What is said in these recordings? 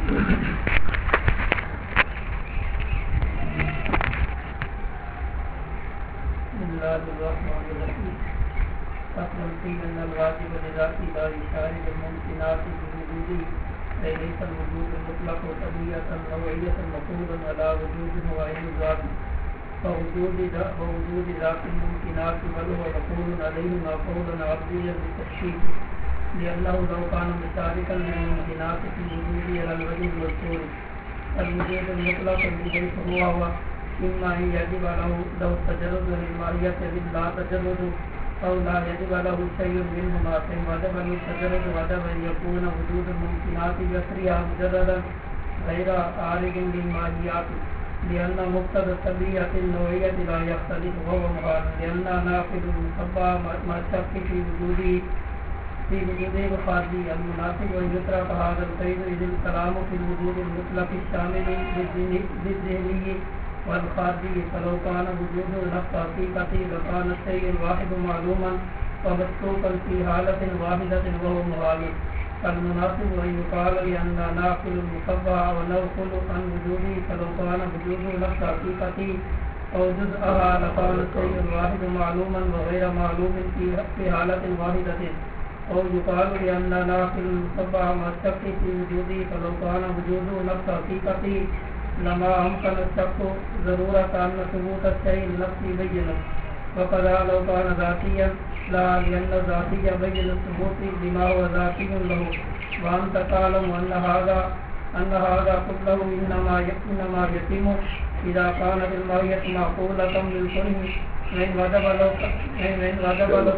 الله الرحمن الرحيم. فصل فيه أن الواجب لذاته لا يشارك الممكنات بوجوده، أي ليس الوجود المطلق طبيعة نوعية مفروضا على وجود وعين ذاته، فوجود ذات الممكنات بل هو مفروض عليه مفروضا عرضيا بالتشكيك، لأنه لو كان مشاركا للممكنات في وجوده على الوجه المذكور الوجود المطلق بحيث هو إما أن يجب له التجرد للمعية لا تجرد، أو لا يجب له شيء منهما، فإن وجب له التجرد وجب أن يكون وجود الممكنات بأسرها مجردا غير عارض للمعيات، لأن مقتضى الطبيعة النوعية لا يختلف وهو محال، لأن ناقل المصبى مع الشك في وجوده الخارجي المناسب أن يترك هذا القيد، إذ الكلام في الوجود المطلق الشامل للذهني والخارجي، فلو كان وجوده نفس حقيقته لكان الشيء الواحد معلوما ومسلوكا في حالة واحدة وهو محال، فالمناسب أن يقال لأن ناقل المصبى ونوقل عن وجوده، فلو كان وجوده نفس حقيقته أو جزءها لكان الشيء الواحد معلوما وغير معلوم في حالة واحدة، أو يقال لأن ناقل المصبى مع الشك في وجوده، فلو كان وجوده نفس حقيقته لما أمكن الشك ضرورة أن ثبوت الشيء النفسي بين، وكذا لو كان ذاتيا لا، لأن الذاتي بين الثبوت بما هو ذاتي له، وأنت تعلم أن هذا كله إنما يتم إذا كان بالمرية معقولة للكل، من وجب له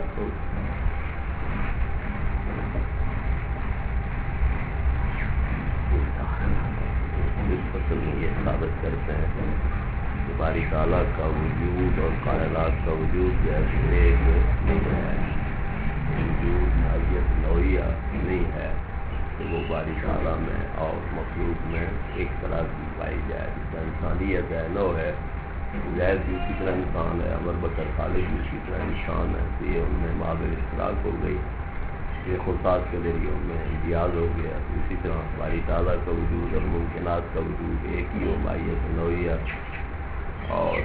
اس فصل میں یہ ثابت کرتے ہیں کہ باری تعالیٰ کا وجود اور کائنات کا وجود جیسے ایک نہیں ہے، وجود نوعیت نوعیہ نہیں ہے، تو وہ باری تعالیٰ میں اور مخلوق میں ایک طرح کی پائی جائے، جس کا انسانیت ہے نو ہے، زید بھی اسی طرح انسان ہے، امر بکر خالد بھی اسی طرح انسان ہے، تو یہ ان میں مابر اشتراک ہو گئی، یہ خصاص کے ذریعے ان میں امتیاز ہو گیا، اسی طرح باری تعالیٰ کا وجود اور ممکنات کا وجود ایک ہی ہو، مائیت نوعیہ، اور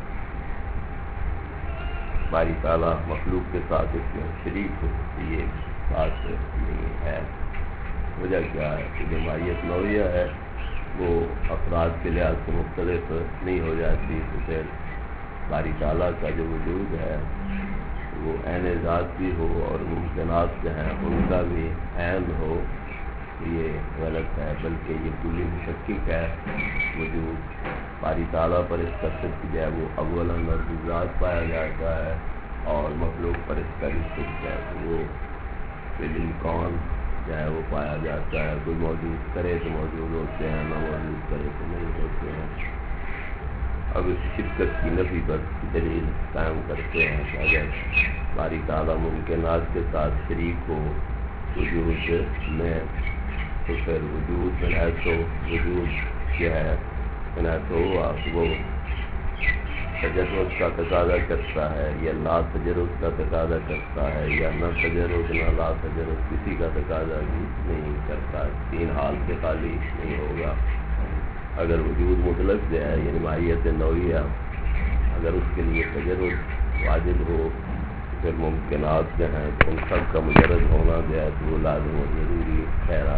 باری تعالیٰ مخلوق کے ساتھ اس میں شریک ہو، یہ بات نہیں ہے۔ وجہ کیا ہے کہ جو مائیت نوعیہ ہے وہ افراد کے لحاظ سے مختلف نہیں ہو جاتی، تو پھر باری تعالیٰ کا جو وجود ہے وہ عین ذات بھی ہو اور ممکنات جو ہیں ان کا بھی عین ہو، یہ غلط ہے، بلکہ یہ کلی مشکک ہے وجود باری تعالیٰ پر اس کا صدق جو ہے وہ اولاً اور ذات پایا جاتا ہے، اور مخلوق پر اس کا بھی صدق ہے، تو وہ بالامکان جو ہے وہ پایا جاتا ہے، کوئی موجود کرے تو موجود ہوتے ہیں، نہ موجود کرے تو نہیں ہوتے ہیں۔ اب اس شرکت کی نفی پر دلیل قائم کرتے ہیں کہ اگر باری تعالیٰ ممکنات کے ساتھ شریک ہو وجود میں، تو پھر وجود میں تو وجود کیا ہے تو وہ تجرد کا تقاضا کرتا ہے یا لا تجرد کا تقاضا کرتا ہے، یا نہ تجرد نہ لا تجرد کسی کا تقاضا بھی نہیں کرتا، تین حال کے خالی نہیں ہوگا۔ اگر وجود مطلق جو ہے یعنی ماہیت نوعیہ اگر اس کے لیے تجرد واجب ہو، پھر ممکنات جو ہیں ان سب کا مجرد ہونا جو ہے تو وہ لازم و ضروری ٹھہرا،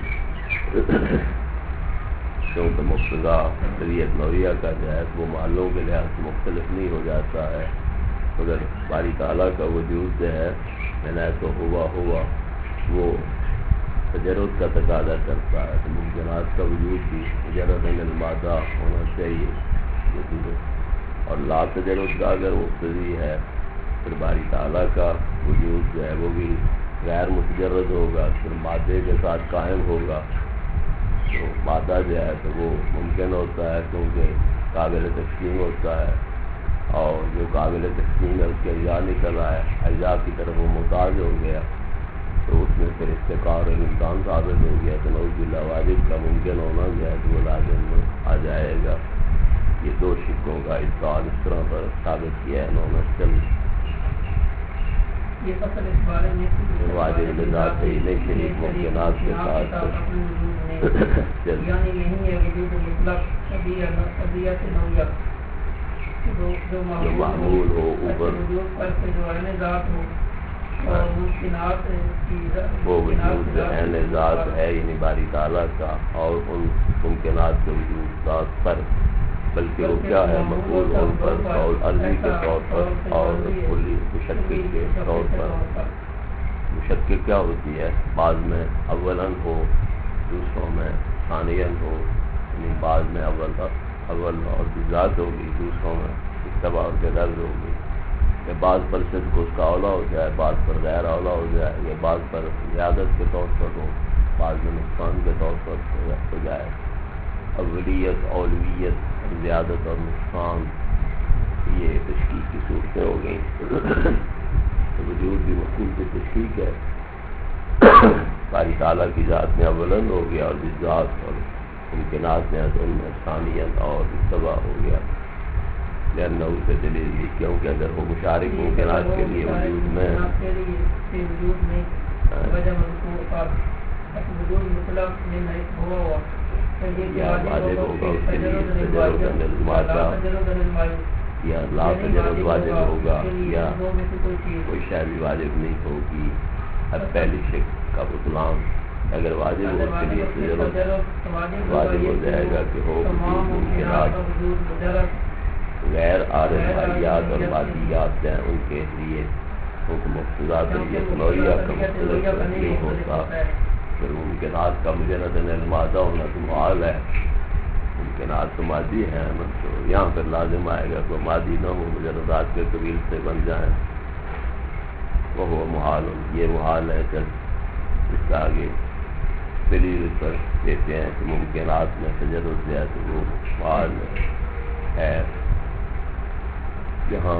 کیونکہ مقتضا شریعت نوعیہ کا جو ہے وہ معلوم کے لحاظ سے مختلف نہیں ہو جاتا ہے، مگر باری تعالیٰ کا وجود جو ہے تو ہوا وہ تجرد کا تقاضا کرتا ہے، تو ممکنات کا وجود بھی تجرد المادہ ہونا چاہیے، اور لا تجرد کا اگر مقتضی ہے پھر باری تعالیٰ کا وجود جو ہے وہ بھی غیر متجرد ہوگا، پھر مادے کے ساتھ قائم ہوگا، تو مادہ جو ہے تو وہ ممکن ہوتا ہے کیونکہ قابل تقسیم ہوتا ہے، اور جو قابل تقسیم ہے اس کے اجزاء نکل رہا ہے، اجزاء کی طرف وہ محتاج ہو گیا، تو اس میں پھر استقرار امکان ثابت ہو گیا، تو نعوذ باللہ واجب کا ممکن ہونا جو ہے تو وہ لازم آ جائے گا۔ یہ دو شکوں کا ابطال اس طرح پر ثابت کیا ہے انہوں نے۔ یہ فصل اس بارے میں واجب ذات ہی نہیں شریک ممکنات کے ساتھ یعنی نہیں ہے وجود مطلق طبیعت نوعیہ جو معمول ہو اوپر وجود پر سے جو عین ذات ہو اور ممکنات کی وہ وجود جو عین ذات ہے یعنی باری تعالیٰ کا اور ان ممکنات کے وجود ذات پر بلکہ وہ کیا ہے مقبول طور پر اور عرضی کے طور پر اور کلی مشکل کے طور پر. مشکل کیا ہوتی ہے بعض میں اولاً ہو دوسروں میں ثانیاً ہو یعنی بعض میں اول اور ذات ہوگی دوسروں میں اتباع اور غرض ہوگی یا بعض پر صرف اس کا اولا ہو جائے بعض پر غیر اولا ہو جائے یا بعض پر زیادت کے طور پر ہو بعض میں نقصان کے طور پر ہو جائے. اولیت اولویت زیادت اور نقصان یہ تشکیل کی صورتیں ہو گئیں. وجود بھی مفہوم کی تشکیل ہے باری تعالیٰ کی ذات میں اولاً ہو گیا اور ذات اور ممکنات میں ان میں ثانیت اور اتباع ہو گیا. لأنه سے دلیل دی کیونکہ اگر وہ مشارک ممکنات کے لیے وجود میں وجہ مذکور پر وجود مطلق میں نہیں ہوا یا واجب ہوگا اس کے لیے تجرد المادہ یا لا تجرد واجب ہوگا یا کوئی شے بھی واجب نہیں ہوگی. اب پہلی شک کا بطلان اگر واجب ہو اس کے لیے تجرد واجب ہو جائے گا کہ ہو وجود ممکنات غیر عارض حیات اور مادیات ہیں ان کے لیے حکم مقتضات نوعیہ کا مختلف نہیں ہوتا. پھر ممکنات کا مجرد المادہ ہونا تو محال ہے. ممکنات تو مادی ہیں تو یہاں پر لازم آئے گا کہ مادی نہ ہو مجردات کے قبیل سے بن جائیں وہ محال ہو. یہ محال ہے جب اس کا آگے دلیل پر دیتے ہیں کہ ممکنات میں تجرد ہے تو وہ محال ہے. جہاں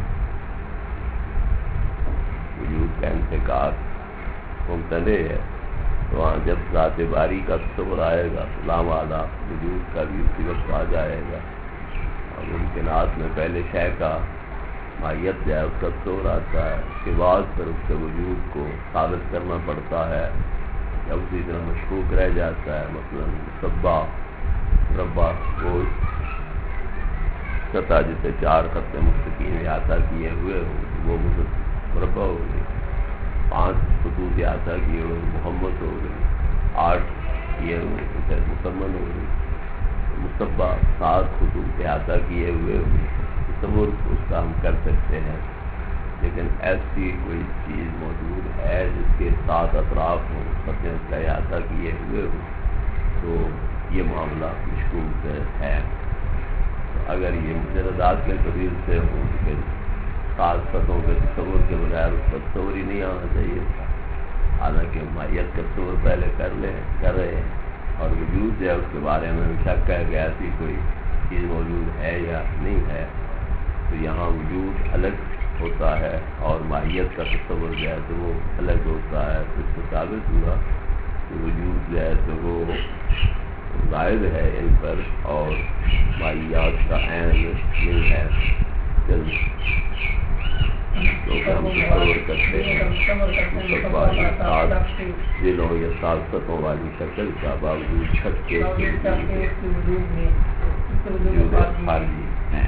وجود کا انتقال ممتنع ہے تو وہاں جب ذات باری کا تصور آئے گا لامعدہ وجود کا بھی اسی وقت آ جائے گا. اور ممکنات میں پہلے شے کا ماہیت جو ہے اس کا تصور آتا ہے اس کے بعد پھر اس کے وجود کو ثابت کرنا پڑتا ہے یا اسی طرح مشکوک رہ جاتا ہے. مثلا مصبہ مربع وہ سطح جسے 4 خط مستقیم احاطہ کیے ہوئے ہو وہ مربع ہو گئی. 5 خطوط احاطہ کیے ہوئے محمد ہو گئی. 8 کیے ہوئے مسمن ہو گئی. مصبہ 7 خطوط احاطہ کیے ہوئے تصور اس کا ہم کر سکتے ہیں. لیکن ایسی کوئی چیز موجود ہے جس کے 7 اطراف ہوں خطیں اس کا احاطہ کیے ہوئے ہوں تو یہ معاملہ مشکوک ہے. اگر یہ مجردات کے قبیل سے ہوں تو پھر خاص خطوں کے تصور کے بغیر اس کا تصور ہی نہیں آنا چاہیے. حالانکہ ماہیت کا تصور پہلے کر رہے ہیں اور وجود جو ہے اس کے بارے میں شک ہے کہ ایسی کوئی چیز موجود ہے یا نہیں ہے تو یہاں وجود الگ ہوتا ہے اور ماہیت کا تصور جو ہے تو وہ الگ ہوتا ہے. اس سے ثابت ہوا کہ وجود جو ہے تو وہ غائب ہے ان پر اور ماہیات کا عین نہیں ہے. لوگ ہم تصور کرتے ہیں دلوں یا سازتوں والی شکل کا باوجود شک کے وجود خارجی ہیں.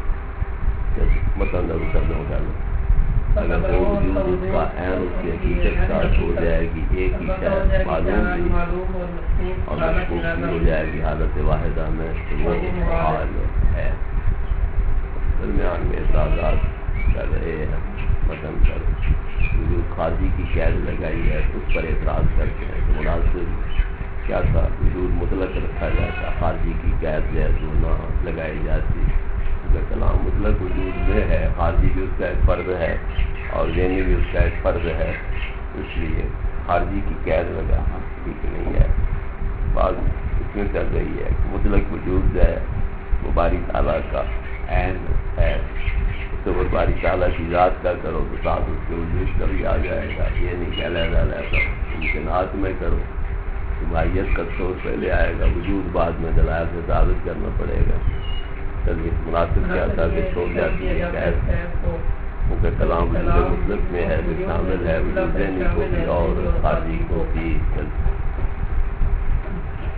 مطلب کرنا ہوگا اگر وہ وجود اس کا عین اس کی حقیقت ساتھ ہو جائے گی ایک ہی شاید معلوم بھی اور مشکوک بھی ہو جائے گی حالت واحدہ میں تو وہ حال ہے. درمیان میں اعتراضات کر رہے ہیں متن پر وجود خارجی کی قید لگائی ہے اس پر اعتراض کرتے ہیں تو مناسب کیا تھا وجود مطلق رکھا جاتا خارجی کی قید جو ہے تو نہ لگائی جاتی. کلام مطلق وجود میں ہے خارجی بھی اس کا ایک فرد ہے اور ذہنی بھی اس کا ایک فرد ہے اس لیے خارجی کی قید لگانا ٹھیک نہیں ہے. بات اس میں چل رہی ہے کہ مطلق وجود جو ہے وہ باری تعالیٰ کا عین ہے. تو وہ باری تعالیٰ کی ذات کا کرو تو ساتھ اس کے وجود کا بھی آ جائے گا. یہ نہیں کہ علیحدہ ممکنات میں کرو تو ماہیت کا تصور پہلے آئے گا وجود بعد میں دلائل سے ثابت کرنا پڑے گا. مناسب کیا تھا کہ چھوڑ جاتی ہے قید کیونکہ کلام وجود مطلق میں ہے جو شامل ہے وجود ذہنی کو بھی اور خارجی کو بھی.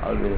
اگر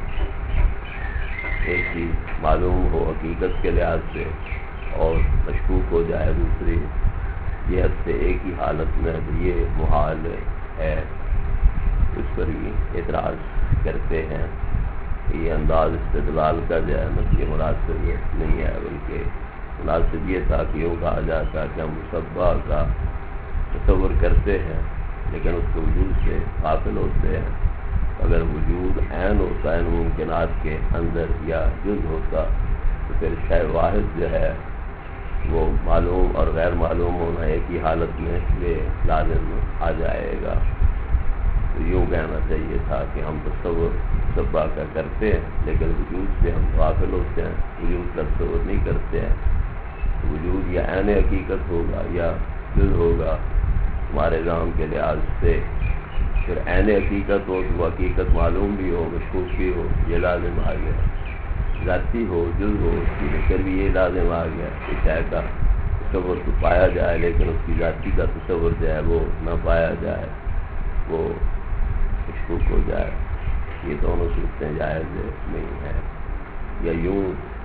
ایک چیز معلوم ہو حقیقت کے لحاظ سے اور مشکوک ہو جائے دوسری جہت سے ایک ہی حالت میں یہ محال ہے، اس پر بھی اعتراض کرتے ہیں کہ یہ انداز استدلال کا جو ہے نا یہ مناسب نہیں ہے، بلکہ مناسب یہ تھا کہ یوں کہا جاتا کہ ہم مصباح کا تصور کرتے ہیں لیکن اس کے وجود سے غافل ہوتے ہیں۔ اگر وجود عین ہوتا ہے ممکنات کے اندر یا جز ہوتا تو پھر شے واحد جو ہے وہ معلوم اور غیر معلوم ہونا ایک ہی حالت میں یہ لازم آ جائے گا۔ تو یوں کہنا چاہیے تھا کہ ہم تصور مصباح کا کرتے ہیں لیکن وجود سے ہم غافل ہوتے ہیں، وجود کا تصور نہیں کرتے ہیں۔ وجود یا عین حقیقت ہوگا یا جز ہوگا ہمارے نظام کے لحاظ سے، پھر عین حقیقت ہو تو وہ حقیقت معلوم بھی ہو مشکوک بھی ہو یہ لازم آ گیا، ذاتی ہو جز ہو اس کی پھر بھی یہ لازم آ گیا کہ شے کا تصور تو پایا جائے لیکن اس کی ذاتی کا تصور جو ہے وہ نہ پایا جائے، وہ مشکوک ہو جائے۔ یہ دونوں صورتیں جائز نہیں ہیں۔ یا یوں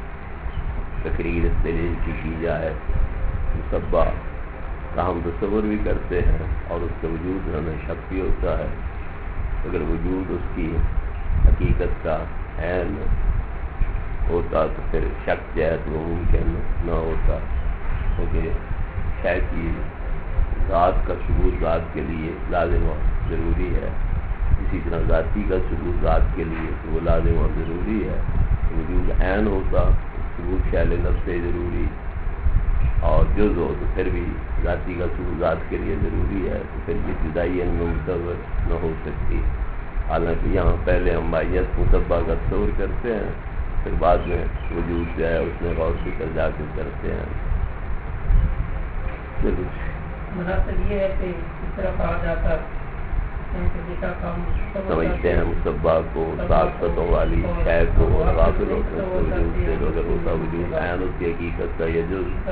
تقریر اس دلیل کی جائے مصباح کا ہم تصور بھی کرتے ہیں اور اس کے وجود میں ہمیں شک بھی ہوتا ہے، اگر وجود اس کی حقیقت کا عین ہوتا تو پھر شک جو ہے تو ممکن نہ ہوتا، کیونکہ شے کی ذات کا ثبوت ذات کے لیے لازم اور ضروری ہے، اسی طرح ذاتی کا ثبوت ذات کے لیے تو وہ لازم اور ضروری ہے۔ وجود عین ہوتا ثبوت شیل نفس سے ضروری اور جز ہو تو پھر بھی ذاتی کا ثبوت ذات کے لیے ضروری ہے، تو پھر یہ جدائی ان میں متصور نہ ہو سکتی۔ حالانکہ یہاں پہلے ہم ماہیت مصباح کا تصور کرتے ہیں پھر بعد میں وجود جو ہے اس میں غور فکر جا کے کرتے ہیں۔ مناسب یہ ہے کہ اس طرح کہا جاتا سمجھتے ہیں مصباح کو سات سطحوں والی شے کو اور غافل ہوتے ہیں وجود سے، اگر ہوتا وجود عین اس کی حقیقت کا یہ جز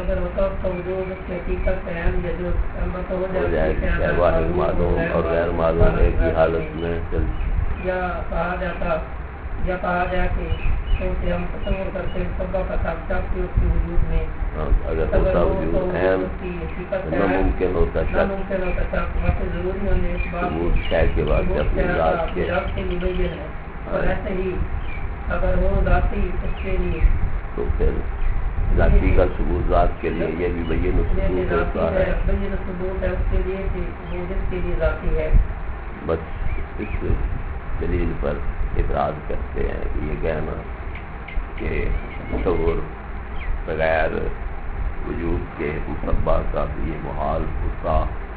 ہو جائے کہ شے واحد معلوم اور غیر معلوم ایک ہی حالت میں چل یا کہا جائے کہ ہم تصور کرتے ہیں مصباح کا ساتھ اس کے وجود میں اگر ہوتا وجود عین ناممکن ہوتا شک ضروری ہونے اس بات ثبوت شے کے بعد اپنی ذات کے مبین ہے، اور ایسے ہی اگر ہو ذاتی اس کے لیے تو پھر ذاتی کا ثبوت ذات کے لیے یہ بھی بین ثبوت ہوتا ہے، بین ثبوت ہے اس کے لیے کہ وہ جس کے لیے ذاتی ہے۔ بس اس دلیل پر اعتراض کرتے ہیں کہ یہ کہنا کہ تصور بغیر وجود کے مصباح کا بھی یہ محال ہوتا،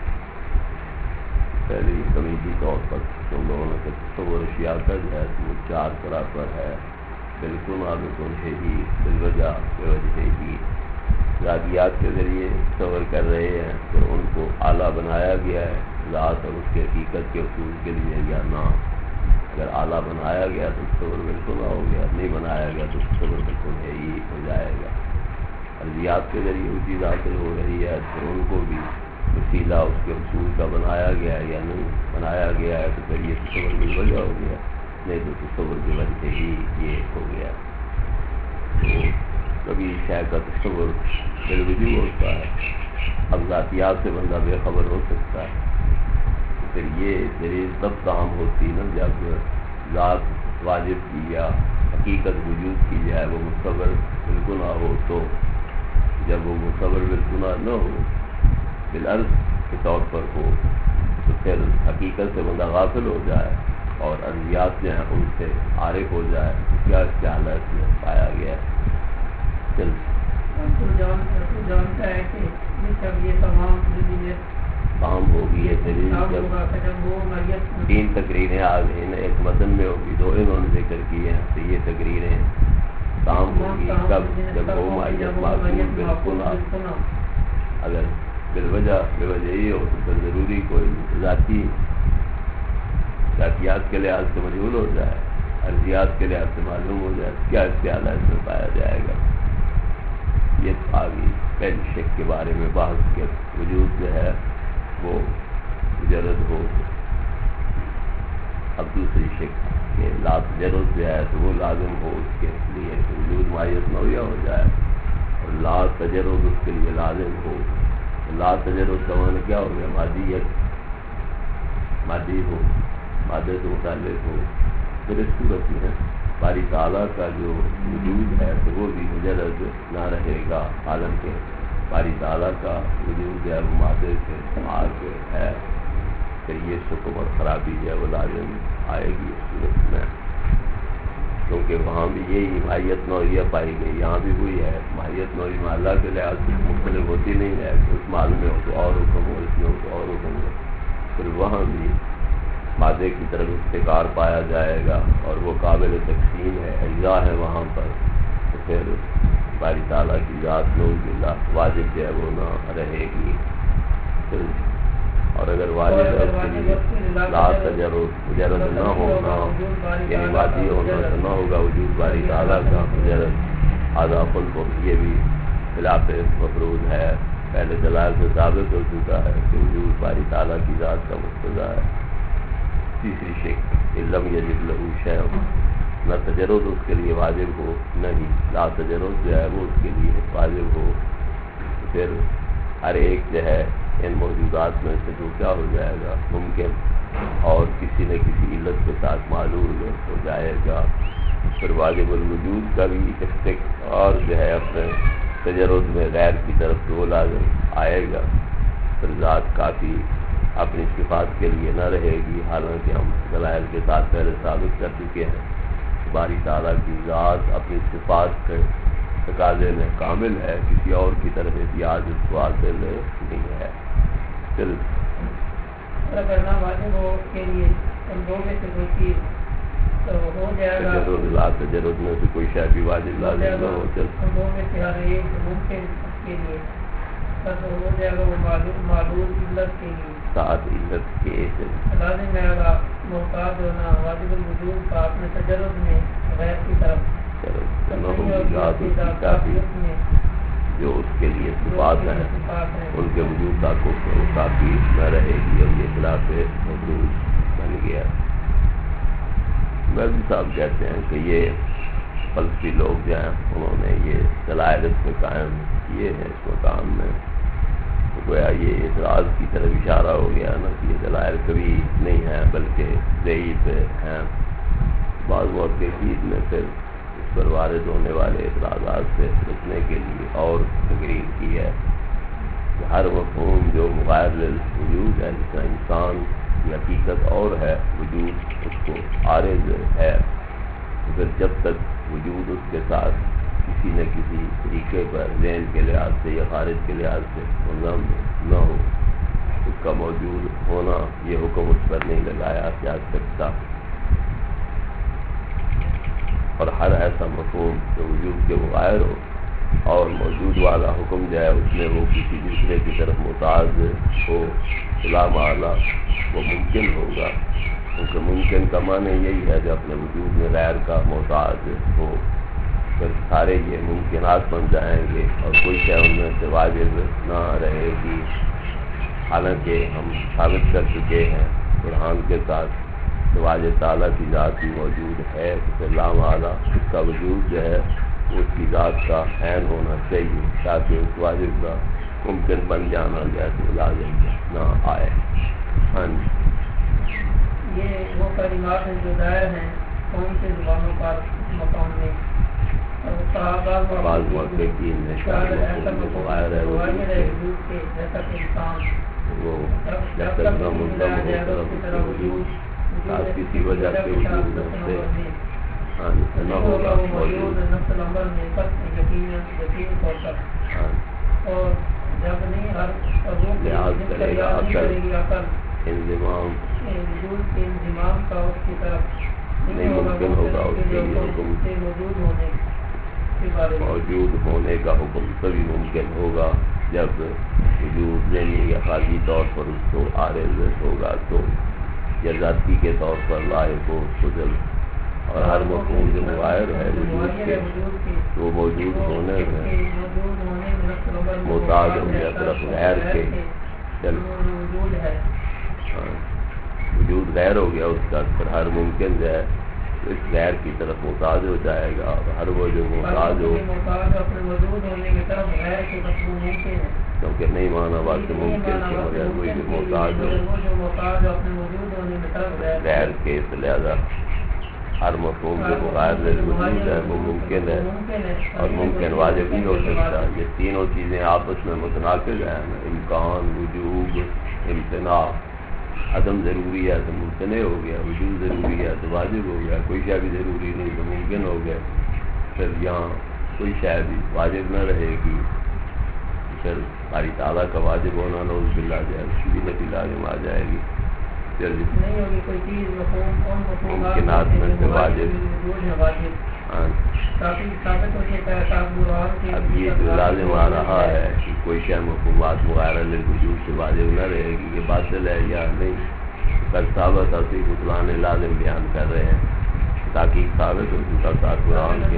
پہلی کمیٹی طور پر تم لوگوں نے تصور اشیاء کا جو ہے وہ چار طرح پر ہے، بالکل بالکل ہے ہی بالوجہ بے وجہ ہی، ذاتیات کے ذریعے تصور کر رہے ہیں تو ان کو اعلیٰ بنایا گیا ہے ذات اور اس کے حقیقت کے اصول کے لیے یا نہ، اگر اعلیٰ بنایا گیا تو تصور بالکل ہو گیا، نہیں بنایا گیا تو تصور بالکل ہے ہی ہو جائے گا۔ ارضیات کے ذریعے وہ چیز حاصل ہو رہی ہے تو ان کو بھی وسیلہ اس کے اصول کا بنایا گیا ہے یا نہیں بنایا گیا ہے تو پھر یہ تصور بالوجہ ہو گیا، نہیں تو تصور کی وجہ ہی یہ ہو گیا۔ تو کبھی شے کا تصور بالوجوہ ہوتا ہے، اب ذاتیات سے بندہ بے خبر ہو سکتا ہے، پھر یہ دلیل تب کام ہوتی نا جب ذات واجب کی یا حقیقت وجود کی جائے وہ مصور بالکل نہ ہو، تو جب وہ مصور بالکل نہ ہو بالعرض کے طور پر ہو تو پھر حقیقت سے بندہ غافل ہو جائے اور ارضیات جو ہیں ان سے عارف ہو جائے، کیا اس کے حالت میں پایا گیا ہے۔ جانتا ہے کہ جب یہ تمام کام ہوگی یہ دلیل جب تین تقریریں آ گئی نا ایک متن میں ہوگی، دو انہوں نے ذکر کی ہیں، تو یہ تقریریں کام ہوگی کب جب وہ ماہیت معقول بالکل اگر بالوجہ بے وجہ ہی ہو تو پھر ضروری کوئی ذاتیات کے لحاظ سے مجہول ہو جائے، ارضیات کے لحاظ سے معلوم ہو جائے، کیا اس کے حالات میں پایا جائے گا۔ یہ آگی پہلی شک کے بارے میں بحث کے وجود جو ہے وہ مجرد ہو اب دوسری شکل کہ لا تجرد جو ہے تو وہ لازم ہو اس کے لیے وجود ماہیت نوعیہ ہو جائے، اور لا تجرد اس کے لیے لازم ہو. لا تجرد کا معنی کیا ہو گیا؟ مادیت، مادی ہو، مادے سے متعلق ہو. پھر اس صورت میں باری تعالیٰ کا جو وجود ہے تو وہ بھی مجرد نہ رہے گا، حالانکہ باری تعالیٰ کا وجود ہے وہ مادے سے سماج ہے، کہ یہ شکم اور خرابی جو ہے وہ لازم آئے گی اس صورت میں، کیونکہ وہاں بھی یہی ماہیت نوعیہ پائی گئی. یہاں بھی وہی ہے، ماہیت نوعی محلہ کے لحاظ سے مختلف ہوتی نہیں ہے کہ اس مال میں ہو تو اور حکم ہو، اس میں ہو تو اور حکم ہو. پھر وہاں بھی مادے کی طرف افتقار پایا جائے گا اور وہ قابل تقسیم ہے، اجزاء ہے وہاں پر. تو پھر باری تعالیٰ کی ذات نعوذ باللہ واجب جو ہے وہ نہ رہے گی. پھر اور اگر واجب ہے اس کے لیے لا تجرد مجرد نہ ہونا، یعنی مادی ہونا تو نہ ہوگا وجود باری تعالیٰ کا مجرد آدھا خلق. یہ بھی خلاف مفروض ہے، پہلے دلائل سے ثابت ہو چکا ہے کہ وجود باری تعالیٰ کی ذات کا مقتضا ہے. تیسری شک علم یجب لہو شیء، نہ تجرد اس کے لیے واجب ہو، نہیں لا تجرد جو ہے وہ اس کے لیے واجب ہو. پھر ہر ایک جو ہے ان موجودات میں سے جو کیا ہو جائے گا ممکن، اور کسی نہ کسی علت کے ساتھ معلول ہو جائے گا. پھر واجب الوجود کا بھی اور جو ہے اپنے تجرد میں غیر کی طرف وہ لازم آئے گا. پھر ذات کافی اپنی صفات کے لیے نہ رہے گی، حالانکہ ہم دلائل کے ساتھ پہلے ثابت کر چکے ہیں باری تعالیٰ کی ذات اپنی صفات کے تقاضے میں کامل ہے، کسی اور کی طرف احتیاج اس کو حاصل نہیں ہے. پھر کرنا واجب ہو اس کے لیے ان دو میں سے کوئی چیز تو ہو جائے گا. تجرد میں سے کوئی شے بھی واجب لازم نہ ہو، ان دو میں سے ہر ایک ممکن اس کے لیے بس ہو جائے گا وہ معلوم علت کے لیے ساتھ علت کے لازم ہے گا محتاج ہونا واجب الوجود کا اپنے تجرد میں غیر کی طرف جو اس کے لیے صفات ہیں ان کے وجود تک کافی نہ رہے گی، اور یہ خلاف مفروض بن گیا. مولوی صاحب کہتے ہیں کہ یہ فلسفی لوگ جو ہیں انہوں نے یہ دلائل اس میں قائم کیے ہیں اس مقام میں، گویا یہ اعتراض کی طرف اشارہ ہو گیا نا کہ یہ دلائل کبھی نہیں ہیں بلکہ ضعیف ہیں. بعض محققین میں پھر اس پر وارد ہونے والے اعتراضات سے بچنے کے لیے اور تقریر کی ہے کہ ہر مفہوم جو مغایر للوجود ہے، جس طرح انسان کی حقیقت اور ہے، وجود اس کو عارض ہے، تو پھر جب تک وجود اس کے ساتھ کسی نہ کسی طریقے پر ذہن کے لحاظ سے یا خارج کے لحاظ سے منظم نہ ہو، اس کا موجود ہونا یہ حکم اس پر نہیں لگایا جا سکتا. اور ہر ایسا مفہوم جو وجود کے مغایر ہو اور موجود والا حکم جو ہے اس میں وہ کسی دوسرے کی طرف محتاج ہو، لا محالہ وہ ممکن ہوگا، کیونکہ ممکن کا معنی یہی ہے جو اپنے وجود میں غیر کا محتاج ہو. پھر سارے یہ ممکنات بن جائیں گے اور کوئی شے ان میں سے واجب نہ رہے گی، حالانکہ ہم ثابت کر چکے ہیں قرآن کے ساتھ کہ واجب تعالیٰ کی ذات بھی موجود ہے. پھر لا محالہ اس کا وجود جو ہے اس کی ذات کا عین ہونا چاہیے تاکہ اس واجب کا ممکن بن جانا جیسے لازم نہ آئے. ہاں جی، یہ وہ کلمات ہیں جو دائر ہیں کون سے زبانوں پر مقام میں بعض محققین نے ایسا مغایر ہے وہ جب تک نہ مطلب ہو طرف وجود کسی وجہ سے وجود سے نہ ہوگا موجود. اور جب نہیں لحاظ کرے گا عقل انضمام کا اس کی طرف نہیں ممکن ہوگا اس کے لیے حکم موجود ہونے کا حکم تبھی ممکن ہوگا جب وجود ذہنی یا خارجی طور پر اس کو عارض ہوگا تو یا ذاتی کے طور پر لائق ہو فضل. اور ہر مفہوم جو مغایر ہے وجود کے وہ موجود ہونے میں محتاج ہو یا طرف غیر کے چل وجود غیر ہو گیا اس کا، پھر ہر ممکن جو ہے تو اس غیر کی طرف محتاج ہو جائے گا، اور ہر وہ جو محتاج ہو کیونکہ نہیں مانا بات ممکن کے بغیر کوئی بھی محتاج ہو غیر کے، لہٰذا ہر مفہوم جو مغایر وجود ہے وہ ممکن ہے، اور ممکن واجب نہیں ہو سکتا۔ یہ تینوں چیزیں آپس میں متناقض ہیں، امکان، وجوب، امتناع۔ عدم ضروری ہے تو ممتنع ہو گیا، وجود ضروری ہے تو واجب ہو گیا، کوئی شے بھی ضروری نہیں تو ممکن ہو گیا۔ پھر یہاں کوئی شے بھی واجب نہ رہے گی، پھر باری تعالیٰ کا واجب ہونا نعوذ باللہ جو ہے اس کی بھی نفی لازم آ جائے گی۔ پھر نہیں ہوگی کوئی چیز ممکنات میں سے واجب، اب یہ جو لازم آ رہا ہے کہ کوئی شے مفہومات مغایرہ للوجود سے واجب نہ رہے گی، یہ باطل ہے یا نہیں؟ کل ثابت اسی بطلان لازم بیان کر رہے ہیں تاکہ ثابت ہو چکا تھا قرآن کے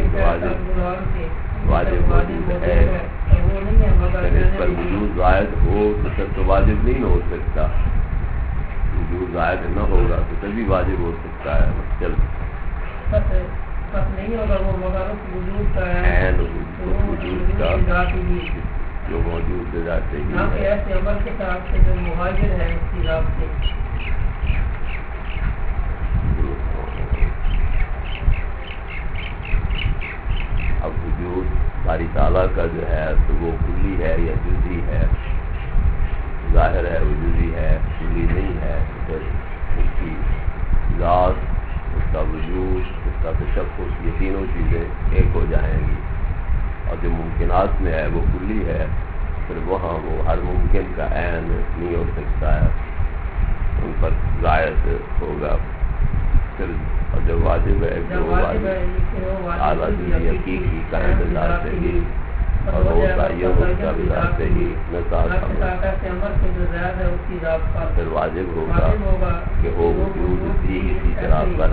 واجب موجود ہے، اگر اس پر وجود زائد ہو تو پھر تو واجب نہیں ہو سکتا، وجود زائد نہ ہوگا تو تبھی واجب ہو سکتا ہے۔ چل نہیں ہوگا وہ مگر وجود کا ہے، وجود کا جو موجود ذات ہی ہے، ایسے عمل کے ساتھ جو مہاجر ہے اس کی ذات سے۔ اب وجود باری تعالیٰ کا جو ہے تو وہ کلی ہے یا جزئی ہے؟ ظاہر ہے وہ جزئی ہے، کلی نہیں ہے، پھر اس کی ذات، اس کا وجود، اس کا تشخص، یہ تینوں چیزیں ایک ہو جائیں گی، اور جو ممکنات میں ہے وہ کلی ہے، پھر وہاں وہ ہر ممکن کا عین نہیں ہو سکتا ہے، ان پر زائد ہوگا۔ پھر جو واجب ہے جو واجب اعلیٰ جزئی حقیقی قائم ذات سے ہی، اور وہ تعین اس کا بھی ذات سے ہی پھر واجب ہوگا کہ ہو وجود بھی اسی طرح پر،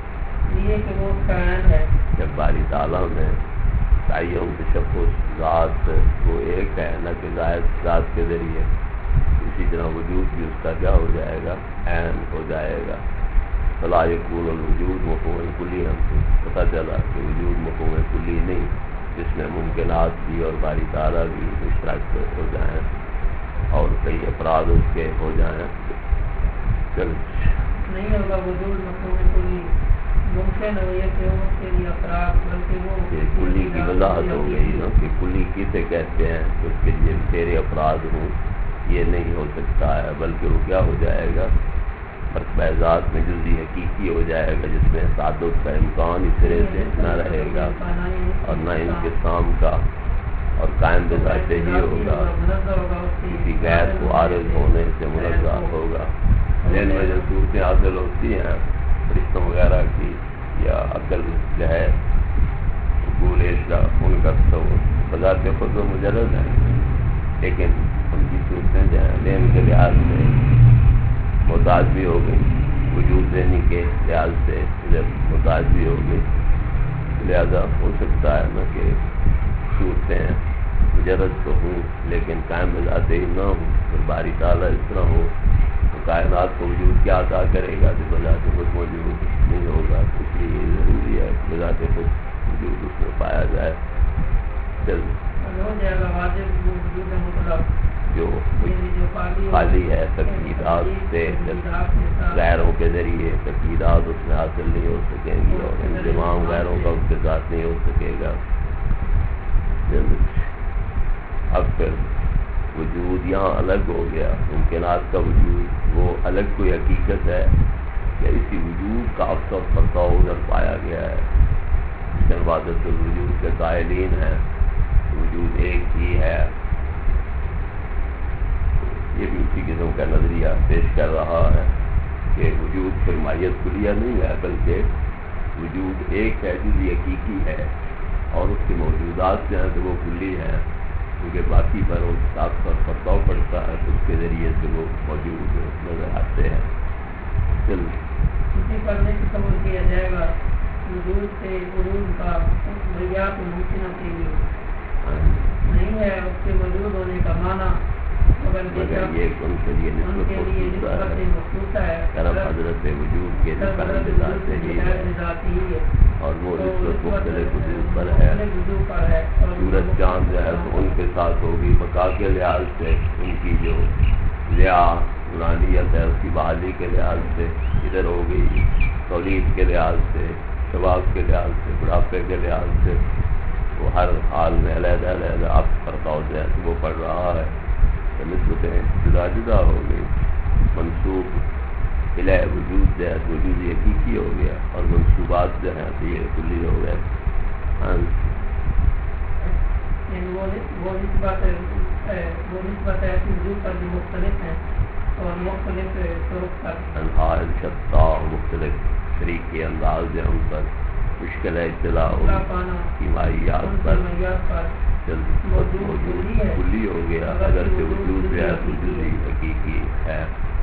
جب باری تعالیٰ میں تعین تشخص ذات وہ ایک ہے نہ کہ ذات کے ذریعے، اسی طرح وجود بھی اس کا کیا ہو جائے گا؟ عین ہو جائے گا۔ فلا یکون الوجود مفہوم کلی، ہم کو پتہ چلا کہ وجود مفہوم کلی نہیں، جس میں ممکنات بھی اور باری تعالیٰ بھی مشترک ہو جائیں اور کئی افراد اس کے ہو جائیں۔ چل نہیں ہوگا وجود مفہوم کلی، ممکن ہو یہ کہ اس کے لیے افراد، بلکہ وہ کلی کی وضاحت ہو گئی نا کہ کلی کسے کہتے ہیں، تو اس کے لیے تیرے افراد ہوں یہ نہیں ہو سکتا ہے، بلکہ وہ کیا ہو جائے گا؟ مرتبہ ذات میں جزئی حقیقی ہو جائے گا، جس میں تعدد کا امکان اس طرح سے نہ رہے گا اور نہ انقسام کا، اور قائم بذات ہی ہوگا، کسی غیر کو عارض ہونے سے منزہ ہوگا۔ ذہن میں جو صورتیں حاصل ہوتی ہیں فرشتوں وغیرہ کی یا عقل جو ہے گولیش کا، ان کا تو بذات خود و مجرد ہے، لیکن ان کی صورتیں جو ہیں ذہن کے لحاظ سے محتاج بھی ہو گئی، وجود ذہنی کے لحاظ سے جب محتاج بھی ہو گئی، لہذا ہو سکتا ہے نا کہ صورتیں مجرد تو ہوں لیکن قائم بذات ہی نہ ہوں، پھر باری تعالیٰ اس طرح ہو تو کائنات کو وجود کیا عطا کرے گا جو بذات خود موجود نہیں ہوگا، اس لیے یہ ضروری ہے کہ بذات خود وجود اس میں پایا جائے۔ جو خالی ہے تقییدات سے، غیروں کے ذریعے تقییدات اس میں حاصل نہیں ہو سکیں گی، اور انضمام غیروں کا اس کے ساتھ نہیں ہو سکے گا۔ اب پھر وجود یہاں الگ ہو گیا، ممکنات کا وجود وہ الگ کوئی حقیقت ہے یا اسی وجود کا اکثر پرتاؤ ادھر پایا گیا ہے؟ وحدت الوجود کے قائلین ہیں، وجود ایک ہی ہے، یہ بھی اسی قسم کا نظریہ پیش کر رہا ہے کہ وجود پھر ماہیت کلیہ نہیں ہے، بلکہ وجود ایک ہے، جزئی حقیقی ہے، اور اس کے موجودات جو ہیں تو وہ کلی ہیں، کیونکہ باقی پر اس ساتھ پر پرتاؤ پڑتا ہے تو اس کے ذریعے سے وہ موجود نظر آتے ہیں۔ اسی پر نہیں تصور کیا جائے گا وجود سے وجود کا مریات ممکنہ کے لیے نہیں ہے، اس کے موجود ہونے کا معنی مگر یہ ان کے لیے نسبت مخصوصہ ہے، طرف حضرت وجود کے نسبت ذات ہی ہے، اور وہ نسبت مختلف وجود پر ہے۔ سورج چاند جو ہے تو ان کے ساتھ ہوگی بقا کے لحاظ سے، ان کی جو لیا نورانیت ہے اس کی بحالی کے لحاظ سے ادھر ہو گئی، تولید کے لحاظ سے، شباب کے لحاظ سے، بڑھاپے کے لحاظ سے، وہ ہر حال میں علیحدہ علیحدہ اب پڑتا جو ہے وہ پڑھ رہا ہے، تو نسبتیں جدا جدا ہو گئی۔ منصوب الہ وجود جو ہے وجود حقیقی ہو گیا، اور منصوبات جو ہیں تو یہ کلی ہو گئے۔ وہ نسبت ایسی وجود پر جو مختلف ہیں اور مختلف طرق پر انہار شتا مختلف شریک کے انداز جو ان پر مشکل اطلاع کیمائیات پر موجود کلی ہو گیا، اگر کہ وجود جو ہے وجودی حقیقی ہے۔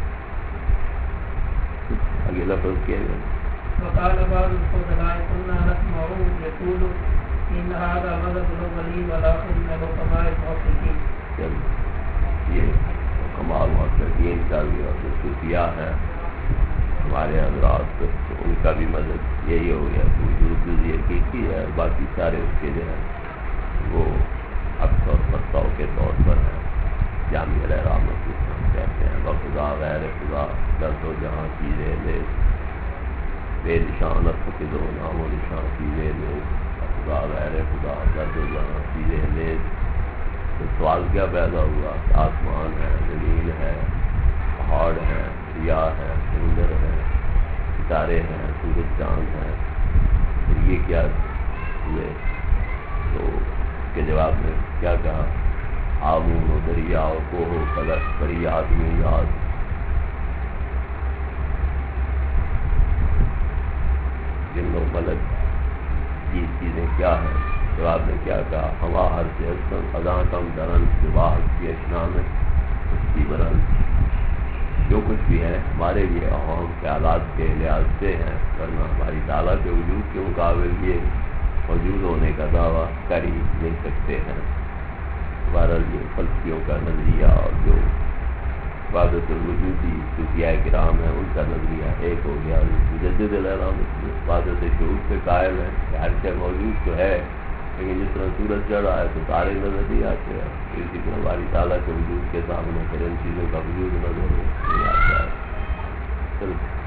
آگے لفظ کیا گیا وقال بعض الفضلاء كنا نسمع يقول ان هذا مذهب الاولين والاخرين وحكماء المحققين۔ یہ حکماء محققین کا بھی اور صوفیاء ہے ہمارے حضرات، تو ان کا بھی مذہب یہی ہو گیا کہ وجود جزئی حقیقی ہے، اور باقی سارے اس کے جو ہے وہ عکس اور پرتاؤ کے طور پر ہیں۔ جامع الرحمت کہتے ہیں بخدا غیر خدا درد و جہاں چیزیں لے بے نشانت فقد و نام و نشان چیزیں لے، خدا غیر خدا درد و جہاں چیزیں لے۔ تو سوال کیا پیدا ہوا کہ آسمان ہے، زمین ہے، پہاڑ ہے، دریا ہے، سمندر ہے، ستارے ہیں، سورج چاند ہیں، پھر یہ کیا ہوئے؟ تو اس کے جواب میں کیا کہا؟ آمون و دریا و کوہ و فلک بڑی آدمی یاد، جن و ملک یہ چیزیں کیا ہیں؟ جواب میں کیا کہا؟ ہوا ہر سے حسن خزاں کم درن صبح کی اشنا میں اس کی برن، جو کچھ بھی ہے ہمارے لیے عوام خیالات کے لحاظ سے ہیں، ورنہ ہماری تعالیٰ کے وجود کے مقابل یہ موجود ہونے کا دعویٰ کر ہی نہیں سکتے ہیں۔ بہرحال یہ فلسفیوں کا نظریہ اور جو عبادت الوجودی صوفیاء کرام ہیں ان کا نظریہ ایک ہو گیا۔ مجدد الرحمت عبادت شہود سے قائل ہے کہ ہر شے موجود تو ہے، لیکن جس طرح سورج چڑھ رہا ہے تو تارے نظر نہیں آتے ہیں، اسی طرح ہماری تعالیٰ کے وجود کے سامنے پھر ان چیزوں کا وجود نظر نہیں آتا ہے۔